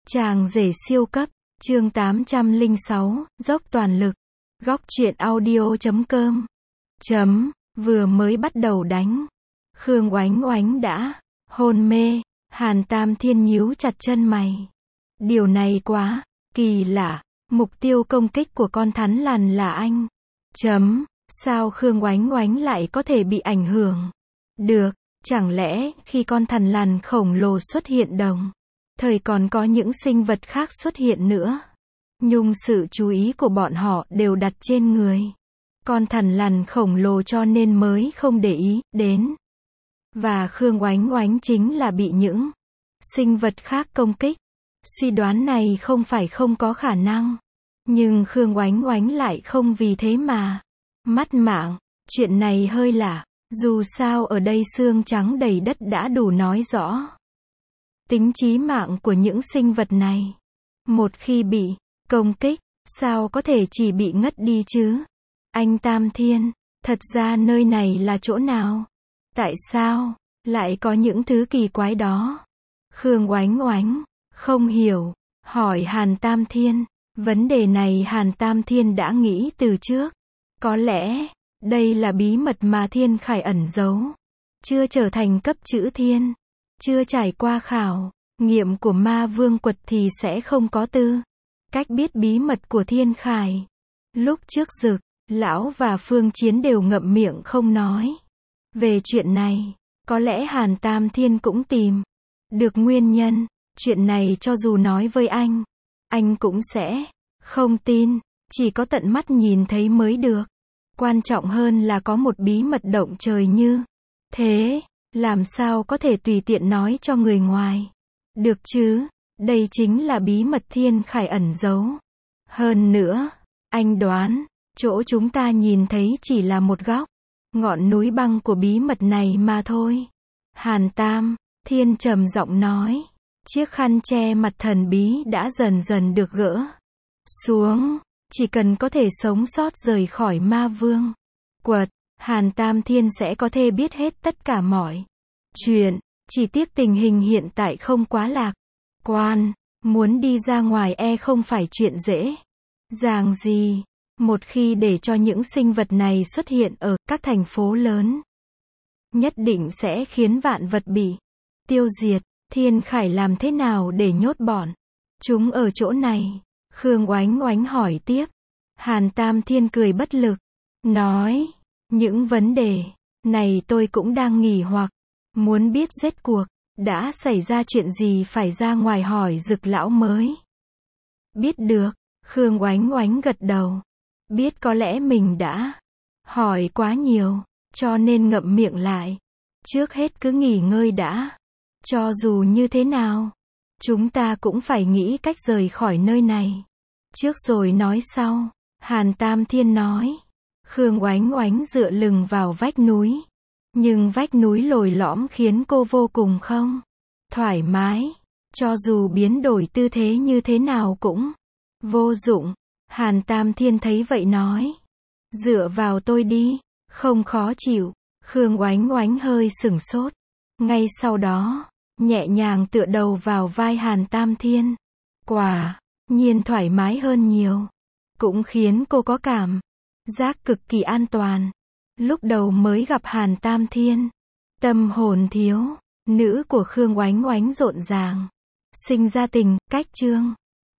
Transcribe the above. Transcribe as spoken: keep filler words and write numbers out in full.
Chàng rể siêu cấp, chương tám trăm lẻ sáu, dốc toàn lực. Góc truyện audio chấm com. Chấm, vừa mới bắt đầu đánh. Khương Oánh Oánh đã hôn mê, Hàn Tam Thiên nhíu chặt chân mày. Điều này quá kỳ lạ, mục tiêu công kích của con thắn lằn là anh. Chấm, sao Khương Oánh Oánh lại có thể bị ảnh hưởng? Được, chẳng lẽ khi con thằn lằn khổng lồ xuất hiện đồng thời còn có những sinh vật khác xuất hiện nữa. Nhưng sự chú ý của bọn họ đều đặt trên người con thằn lằn khổng lồ cho nên mới không để ý đến. Và Khương Oánh Oánh chính là bị những sinh vật khác công kích. Suy đoán này không phải không có khả năng. Nhưng Khương Oánh Oánh lại không vì thế mà mất mạng. Chuyện này hơi lạ. Dù sao ở đây xương trắng đầy đất đã đủ nói rõ tính chí mạng của những sinh vật này. Một khi bị công kích, sao có thể chỉ bị ngất đi chứ? Anh Tam Thiên, thật ra nơi này là chỗ nào? Tại sao lại có những thứ kỳ quái đó? Khương Oánh Oánh không hiểu, hỏi Hàn Tam Thiên. Vấn đề này Hàn Tam Thiên đã nghĩ từ trước. Có lẽ đây là bí mật mà Thiên Khải ẩn giấu. Chưa trở thành cấp chữ thiên, chưa trải qua khảo nghiệm của ma vương quật thì sẽ không có tư cách biết bí mật của Thiên Khải. Lúc trước Dực lão và Phương Chiến đều ngậm miệng không nói về chuyện này. Có lẽ Hàn Tam Thiên cũng tìm được nguyên nhân. Chuyện này cho dù nói với anh, anh cũng sẽ không tin. Chỉ có tận mắt nhìn thấy mới được. Quan trọng hơn là có một bí mật động trời như thế, làm sao có thể tùy tiện nói cho người ngoài được chứ? Đây chính là bí mật Thiên Khải ẩn giấu. Hơn nữa, anh đoán, chỗ chúng ta nhìn thấy chỉ là một góc ngọn núi băng của bí mật này mà thôi. Hàn Tam Thiên trầm giọng nói. Chiếc khăn che mặt thần bí đã dần dần được gỡ xuống. Chỉ cần có thể sống sót rời khỏi ma vương quật, Hàn Tam Thiên sẽ có thể biết hết tất cả mọi chuyện. Chỉ tiếc tình hình hiện tại không quá lạc quan. Muốn đi ra ngoài e không phải chuyện dễ dàng gì. Một khi để cho những sinh vật này xuất hiện ở các thành phố lớn, nhất định sẽ khiến vạn vật bị tiêu diệt. Thiên Khải làm thế nào để nhốt bọn chúng ở chỗ này? Khương Oánh Oánh hỏi tiếp. Hàn Tam Thiên cười bất lực, nói, những vấn đề này tôi cũng đang nghi hoặc. Muốn biết rốt cuộc đã xảy ra chuyện gì phải ra ngoài hỏi Dực lão mới biết được. Khương Oánh Oánh gật đầu. Biết có lẽ mình đã hỏi quá nhiều, cho nên ngậm miệng lại. Trước hết cứ nghỉ ngơi đã. Cho dù như thế nào, chúng ta cũng phải nghĩ cách rời khỏi nơi này trước rồi nói sau. Hàn Tam Thiên nói. Khương Oánh Oánh dựa lưng vào vách núi. Nhưng vách núi lồi lõm khiến cô vô cùng không thoải mái. Cho dù biến đổi tư thế như thế nào cũng vô dụng. Hàn Tam Thiên thấy vậy nói. Dựa vào tôi đi, không khó chịu. Khương Oánh Oánh hơi sửng sốt. Ngay sau đó, nhẹ nhàng tựa đầu vào vai Hàn Tam Thiên. Quả nhiên thoải mái hơn nhiều. Cũng khiến cô có cảm giác cực kỳ an toàn. Lúc đầu mới gặp Hàn Tam Thiên, tâm hồn thiếu nữ của Khương Oánh Oánh rộn ràng sinh ra tình cách chương